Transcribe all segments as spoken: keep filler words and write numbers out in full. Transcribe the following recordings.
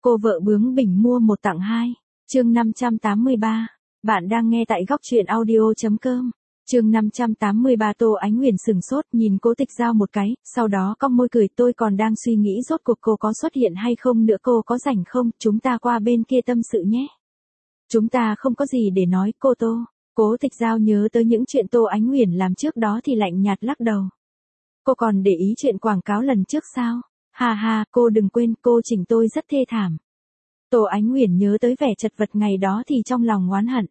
Cô vợ bướng bỉnh mua một tặng hai. Chương năm trăm tám mươi ba. Bạn đang nghe tại góc truyện audio chấm com. Chương năm trăm tám mươi ba. Tô Ánh Huyền sừng sốt nhìn Cố Tịch Giao một cái, sau đó cong môi cười, tôi còn đang suy nghĩ rốt cuộc cô có xuất hiện hay không nữa, cô có rảnh không, chúng ta qua bên kia tâm sự nhé. Chúng ta không có gì để nói, cô Tô. Cố Tịch Giao nhớ tới những chuyện Tô Ánh Huyền làm trước đó thì lạnh nhạt lắc đầu. Cô còn để ý chuyện quảng cáo lần trước sao? Hà hà, cô đừng quên, cô chỉnh tôi rất thê thảm. Tô Ánh Huyền nhớ tới vẻ chật vật ngày đó thì trong lòng oán hận.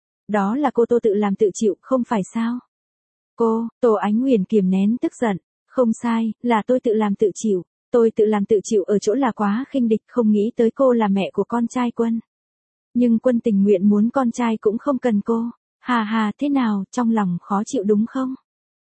Đó là cô Tô tự làm tự chịu, không phải sao? Cô, Tô Ánh Huyền kiềm nén tức giận. Không sai, là tôi tự làm tự chịu. Tôi tự làm tự chịu ở chỗ là quá khinh địch, không nghĩ tới cô là mẹ của con trai Quân. Nhưng Quân tình nguyện muốn con trai cũng không cần cô. Hà hà, thế nào, trong lòng khó chịu đúng không?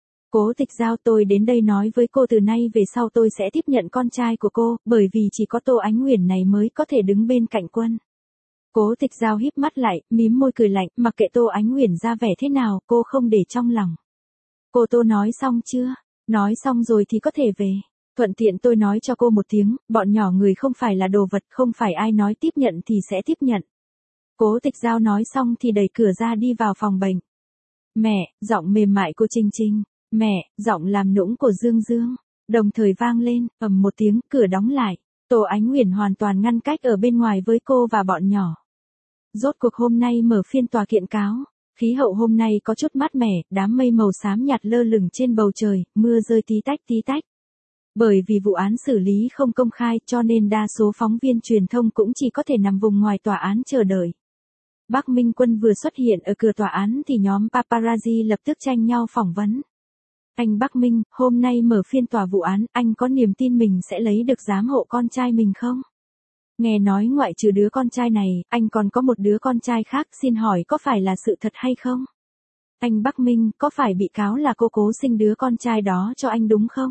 Cố Tịch Giao, tôi đến đây nói với cô từ nay về sau tôi sẽ tiếp nhận con trai của cô, bởi vì chỉ có Tô Ánh Huyền này mới có thể đứng bên cạnh Quân. Cố Tịch Giao híp mắt lại, mím môi cười lạnh, mặc kệ Tô Ánh Huyền ra vẻ thế nào, cô không để trong lòng. Cô Tô nói xong chưa? Nói xong rồi thì có thể về. Thuận tiện tôi nói cho cô một tiếng, bọn nhỏ người không phải là đồ vật, không phải ai nói tiếp nhận thì sẽ tiếp nhận. Cố Tịch Giao nói xong thì đẩy cửa ra đi vào phòng bệnh. Mẹ, giọng mềm mại của Trinh Trinh. Mẹ, giọng làm nũng của Dương Dương. Đồng thời vang lên, ầm một tiếng, cửa đóng lại. Tô Ánh Huyền hoàn toàn ngăn cách ở bên ngoài với cô và bọn nhỏ. Rốt cuộc hôm nay mở phiên tòa kiện cáo. Khí hậu hôm nay có chút mát mẻ, đám mây màu xám nhạt lơ lửng trên bầu trời, mưa rơi tí tách tí tách. Bởi vì vụ án xử lý không công khai cho nên đa số phóng viên truyền thông cũng chỉ có thể nằm vùng ngoài tòa án chờ đợi. Bắc Minh Quân vừa xuất hiện ở cửa tòa án thì nhóm paparazzi lập tức tranh nhau phỏng vấn. Anh Bắc Minh, hôm nay mở phiên tòa vụ án, anh có niềm tin mình sẽ lấy được giám hộ con trai mình không? Nghe nói ngoại trừ đứa con trai này, anh còn có một đứa con trai khác, xin hỏi có phải là sự thật hay không? Anh Bắc Minh, có phải bị cáo là cô cố sinh đứa con trai đó cho anh đúng không?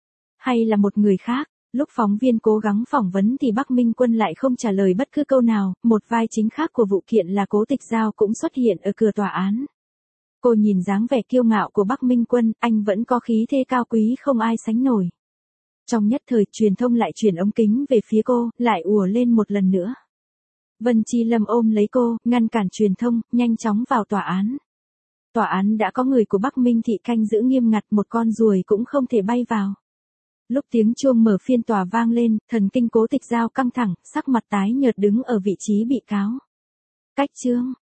Hay là một người khác? Lúc phóng viên cố gắng phỏng vấn thì Bắc Minh Quân lại không trả lời bất cứ câu nào, một vai chính khác của vụ kiện là Cố Tịch Giao cũng xuất hiện ở cửa tòa án. Cô nhìn dáng vẻ kiêu ngạo của Bắc Minh Quân, anh vẫn có khí thế cao quý không ai sánh nổi. Trong nhất thời, truyền thông lại chuyển ống kính về phía cô, lại ùa lên một lần nữa. Vân Chi Lâm ôm lấy cô, ngăn cản truyền thông, nhanh chóng vào tòa án. Tòa án đã có người của Bắc Minh thị canh giữ nghiêm ngặt, một con ruồi cũng không thể bay vào. Lúc tiếng chuông mở phiên tòa vang lên, thần kinh Cố Tịch Giao căng thẳng, sắc mặt tái nhợt đứng ở vị trí bị cáo. Cách chương,